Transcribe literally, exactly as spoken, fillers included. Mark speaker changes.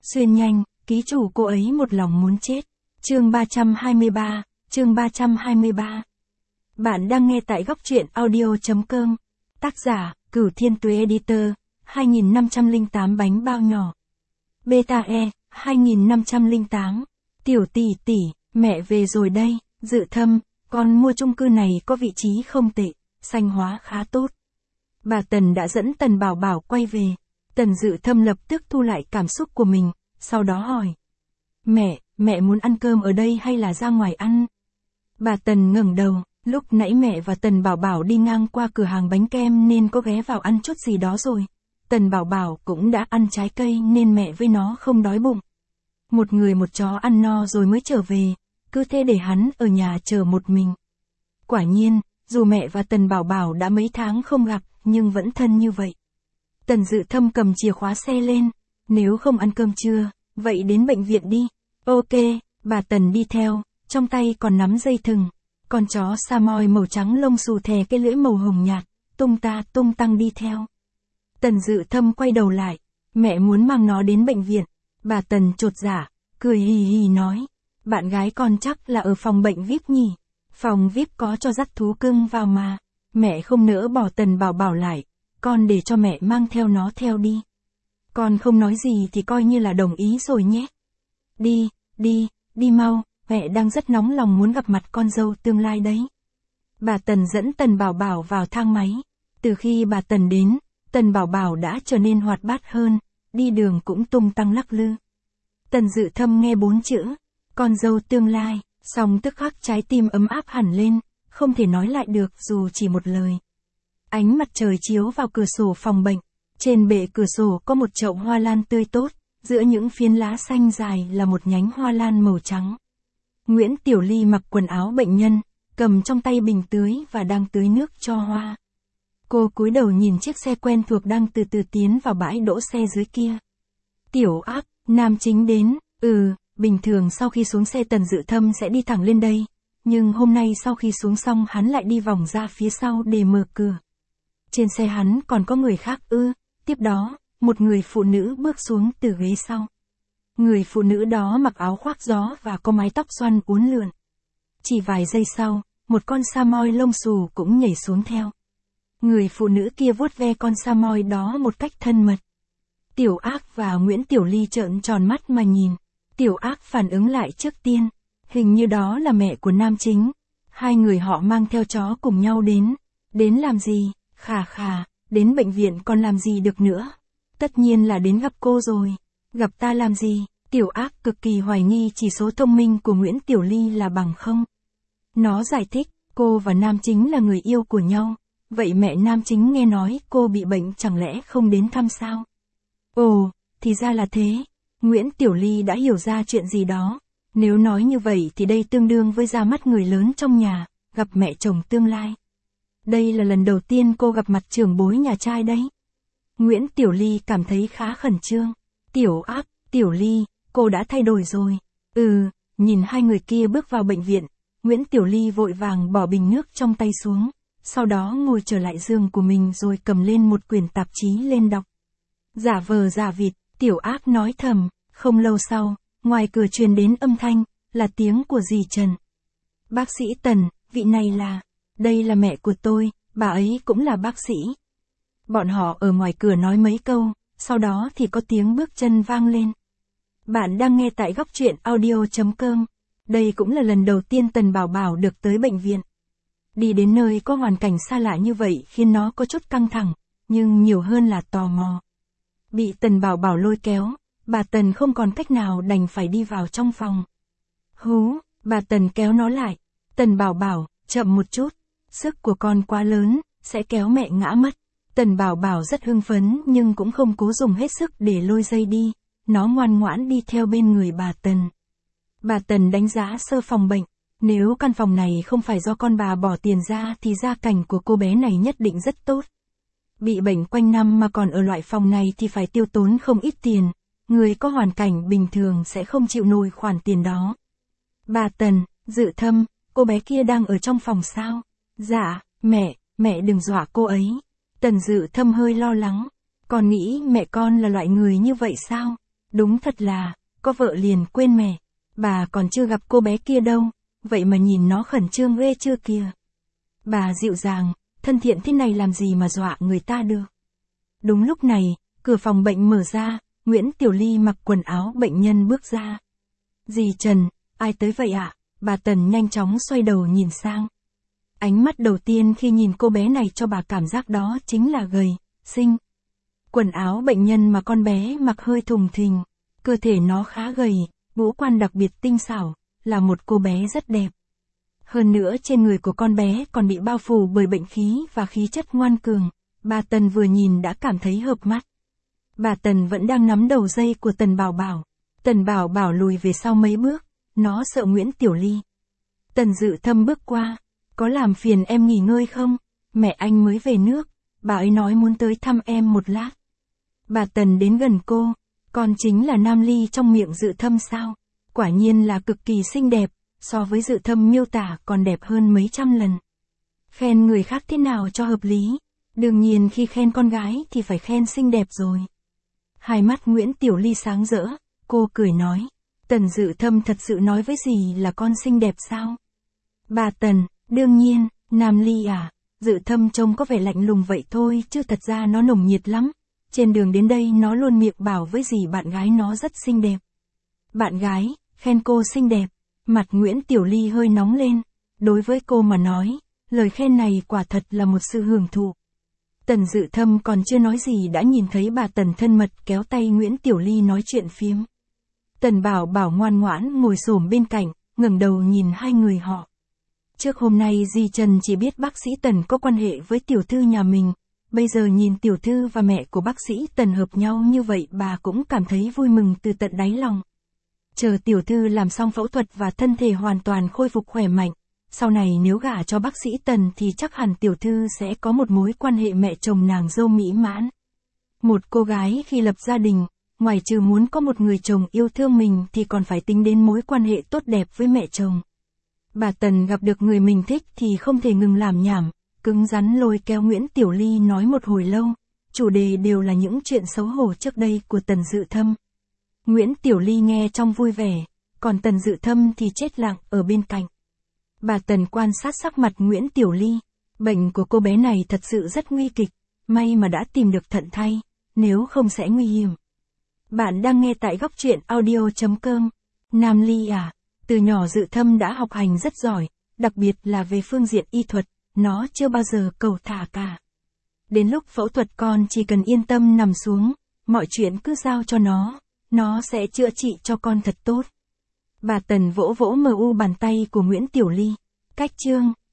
Speaker 1: Xuyên nhanh, ký chủ cô ấy một lòng muốn chết. Chương ba trăm hai mươi ba, chương ba trăm hai mươi ba. Bạn đang nghe tại góc truyện audio.com. Tác giả, Cửu Thiên Tuế Editor, hai nghìn năm trăm lẻ tám bánh bao nhỏ. Beta E, hai nghìn năm trăm lẻ tám. Tiểu tỷ tỷ, mẹ về rồi đây. Dự Thâm, con mua chung cư này có vị trí không tệ, xanh hóa khá tốt. Bà Tần đã dẫn Tần Bảo Bảo quay về. Tần Dự Thâm lập tức thu lại cảm xúc của mình, sau đó hỏi. Mẹ, mẹ muốn ăn cơm ở đây hay là ra ngoài ăn? Bà Tần ngẩng đầu, lúc nãy mẹ và Tần Bảo Bảo đi ngang qua cửa hàng bánh kem nên có ghé vào ăn chút gì đó rồi. Tần Bảo Bảo cũng đã ăn trái cây nên mẹ với nó không đói bụng. Một người một chó ăn no rồi mới trở về, cứ thế để hắn ở nhà chờ một mình. Quả nhiên, dù mẹ và Tần Bảo Bảo đã mấy tháng không gặp, nhưng vẫn thân như vậy. Tần Dự Thâm cầm chìa khóa xe lên, nếu không ăn cơm trưa, vậy đến bệnh viện đi. Ok, bà Tần đi theo, trong tay còn nắm dây thừng. Con chó Samoy màu trắng lông xù thè cái lưỡi màu hồng nhạt, tung ta tung tăng đi theo. Tần Dự Thâm quay đầu lại, mẹ muốn mang nó đến bệnh viện. Bà Tần chột dạ, cười hì hì nói, bạn gái con chắc là ở phòng bệnh vi ai pi nhỉ. Phòng vi ai pi có cho dắt thú cưng vào mà. Mẹ không nỡ bỏ Tần Bảo Bảo lại, con để cho mẹ mang theo nó theo đi. Con không nói gì thì coi như là đồng ý rồi nhé. Đi, đi, đi mau, mẹ đang rất nóng lòng muốn gặp mặt con dâu tương lai đấy. Bà Tần dẫn Tần Bảo Bảo vào thang máy. Từ khi bà Tần đến, Tần Bảo Bảo đã trở nên hoạt bát hơn, đi đường cũng tung tăng lắc lư. Tần Dự Thâm nghe bốn chữ, con dâu tương lai, xong tức khắc trái tim ấm áp hẳn lên, không thể nói lại được dù chỉ một lời. Ánh mặt trời chiếu vào cửa sổ phòng bệnh, trên bệ cửa sổ có một chậu hoa lan tươi tốt, giữa những phiến lá xanh dài là một nhánh hoa lan màu trắng. Nguyễn Tiểu Ly mặc quần áo bệnh nhân, cầm trong tay bình tưới và đang tưới nước cho hoa. Cô cúi đầu nhìn chiếc xe quen thuộc đang từ từ tiến vào bãi đỗ xe dưới kia. Tiểu Ác, nam chính đến, ừ, bình thường sau khi xuống xe Tần Dự Thâm sẽ đi thẳng lên đây, nhưng hôm nay sau khi xuống xong hắn lại đi vòng ra phía sau để mở cửa. Trên xe hắn còn có người khác ư, tiếp đó, một người phụ nữ bước xuống từ ghế sau. Người phụ nữ đó mặc áo khoác gió và có mái tóc xoăn uốn lượn. Chỉ vài giây sau, một con Samoy lông xù cũng nhảy xuống theo. Người phụ nữ kia vuốt ve con Samoy đó một cách thân mật. Tiểu Ác và Nguyễn Tiểu Ly trợn tròn mắt mà nhìn. Tiểu Ác phản ứng lại trước tiên. Hình như đó là mẹ của nam chính. Hai người họ mang theo chó cùng nhau đến. Đến làm gì? Khà khà, đến bệnh viện còn làm gì được nữa? Tất nhiên là đến gặp cô rồi. Gặp ta làm gì? Tiểu Ác cực kỳ hoài nghi chỉ số thông minh của Nguyễn Tiểu Ly là bằng không. Nó giải thích, cô và nam chính là người yêu của nhau. Vậy mẹ nam chính nghe nói cô bị bệnh chẳng lẽ không đến thăm sao? Ồ, thì ra là thế. Nguyễn Tiểu Ly đã hiểu ra chuyện gì đó. Nếu nói như vậy thì đây tương đương với ra mắt người lớn trong nhà, gặp mẹ chồng tương lai. Đây là lần đầu tiên cô gặp mặt trưởng bối nhà trai đấy. Nguyễn Tiểu Ly cảm thấy khá khẩn trương. Tiểu Ác, Tiểu Ly, cô đã thay đổi rồi. Ừ, nhìn hai người kia bước vào bệnh viện, Nguyễn Tiểu Ly vội vàng bỏ bình nước trong tay xuống, sau đó ngồi trở lại giường của mình rồi cầm lên một quyển tạp chí lên đọc. Giả vờ giả vịt, Tiểu Ác nói thầm, không lâu sau, ngoài cửa truyền đến âm thanh, là tiếng của dì Trần. Bác sĩ Tần, vị này là, đây là mẹ của tôi, bà ấy cũng là bác sĩ. Bọn họ ở ngoài cửa nói mấy câu, sau đó thì có tiếng bước chân vang lên. Bạn đang nghe tại góc truyện audio.com. Đây cũng là lần đầu tiên Tần Bảo Bảo được tới bệnh viện. Đi đến nơi có hoàn cảnh xa lạ như vậy khiến nó có chút căng thẳng, nhưng nhiều hơn là tò mò. Bị Tần Bảo Bảo lôi kéo, bà Tần không còn cách nào đành phải đi vào trong phòng. Hú, bà Tần kéo nó lại. Tần Bảo Bảo, chậm một chút, sức của con quá lớn, sẽ kéo mẹ ngã mất. Tần Bảo Bảo rất hưng phấn nhưng cũng không cố dùng hết sức để lôi dây đi, nó ngoan ngoãn đi theo bên người bà Tần. Bà Tần đánh giá sơ phòng bệnh, nếu căn phòng này không phải do con bà bỏ tiền ra thì gia cảnh của cô bé này nhất định rất tốt. Bị bệnh quanh năm mà còn ở loại phòng này thì phải tiêu tốn không ít tiền, người có hoàn cảnh bình thường sẽ không chịu nổi khoản tiền đó. Bà Tần, Dự Thâm, cô bé kia đang ở trong phòng sao? Dạ, mẹ, mẹ đừng dọa cô ấy. Tần Dự Thâm hơi lo lắng. Con nghĩ mẹ con là loại người như vậy sao? Đúng thật là, có vợ liền quên mẹ. Bà còn chưa gặp cô bé kia đâu, vậy mà nhìn nó khẩn trương ghê chưa kìa. Bà dịu dàng, thân thiện thế này làm gì mà dọa người ta được. Đúng lúc này, cửa phòng bệnh mở ra, Nguyễn Tiểu Ly mặc quần áo bệnh nhân bước ra. Dì Trần, ai tới vậy ạ? Bà Tần nhanh chóng xoay đầu nhìn sang. Ánh mắt đầu tiên khi nhìn cô bé này cho bà cảm giác đó chính là gầy, xinh. Quần áo bệnh nhân mà con bé mặc hơi thùng thình, cơ thể nó khá gầy, ngũ quan đặc biệt tinh xảo, là một cô bé rất đẹp. Hơn nữa trên người của con bé còn bị bao phủ bởi bệnh khí và khí chất ngoan cường, bà Tần vừa nhìn đã cảm thấy hợp mắt. Bà Tần vẫn đang nắm đầu dây của Tần Bảo Bảo. Tần Bảo Bảo lùi về sau mấy bước, nó sợ Nguyễn Tiểu Ly. Tần Dự Thâm bước qua, có làm phiền em nghỉ ngơi không? Mẹ anh mới về nước, bà ấy nói muốn tới thăm em một lát. Bà Tần đến gần cô, con chính là Nam Ly trong miệng Dự Thâm sao? Quả nhiên là cực kỳ xinh đẹp, so với Dự Thâm miêu tả còn đẹp hơn mấy trăm lần. Khen người khác thế nào cho hợp lý, đương nhiên khi khen con gái thì phải khen xinh đẹp rồi. Hai mắt Nguyễn Tiểu Ly sáng rỡ, cô cười nói, Tần Dự Thâm thật sự nói với dì là con xinh đẹp sao? Bà Tần, đương nhiên, Nam Ly à, Dự Thâm trông có vẻ lạnh lùng vậy thôi chứ thật ra nó nồng nhiệt lắm. Trên đường đến đây nó luôn miệng bảo với dì bạn gái nó rất xinh đẹp. Bạn gái, khen cô xinh đẹp, mặt Nguyễn Tiểu Ly hơi nóng lên. Đối với cô mà nói, lời khen này quả thật là một sự hưởng thụ. Tần Dự Thâm còn chưa nói gì đã nhìn thấy bà Tần thân mật kéo tay Nguyễn Tiểu Ly nói chuyện phiếm. Tần Bảo Bảo ngoan ngoãn ngồi xổm bên cạnh, ngẩng đầu nhìn hai người họ. Trước hôm nay dì Trần chỉ biết bác sĩ Tần có quan hệ với tiểu thư nhà mình, bây giờ nhìn tiểu thư và mẹ của bác sĩ Tần hợp nhau như vậy bà cũng cảm thấy vui mừng từ tận đáy lòng. Chờ tiểu thư làm xong phẫu thuật và thân thể hoàn toàn khôi phục khỏe mạnh, sau này nếu gả cho bác sĩ Tần thì chắc hẳn tiểu thư sẽ có một mối quan hệ mẹ chồng nàng dâu mỹ mãn. Một cô gái khi lập gia đình, ngoài trừ muốn có một người chồng yêu thương mình thì còn phải tính đến mối quan hệ tốt đẹp với mẹ chồng. Bà Tần gặp được người mình thích thì không thể ngừng làm nhảm, cứng rắn lôi kéo Nguyễn Tiểu Ly nói một hồi lâu, chủ đề đều là những chuyện xấu hổ trước đây của Tần Dự Thâm. Nguyễn Tiểu Ly nghe trong vui vẻ, còn Tần Dự Thâm thì chết lặng ở bên cạnh. Bà Tần quan sát sắc mặt Nguyễn Tiểu Ly, bệnh của cô bé này thật sự rất nguy kịch, may mà đã tìm được thận thay, nếu không sẽ nguy hiểm. Bạn đang nghe tại góc truyện audio chấm com. Nam Ly à, từ nhỏ Dự Thâm đã học hành rất giỏi, đặc biệt là về phương diện y thuật, nó chưa bao giờ cầu thả cả. Đến lúc phẫu thuật con chỉ cần yên tâm nằm xuống, mọi chuyện cứ giao cho nó, nó sẽ chữa trị cho con thật tốt. Bà Tần vỗ vỗ mờ u bàn tay của Nguyễn Tiểu Ly. Cách chương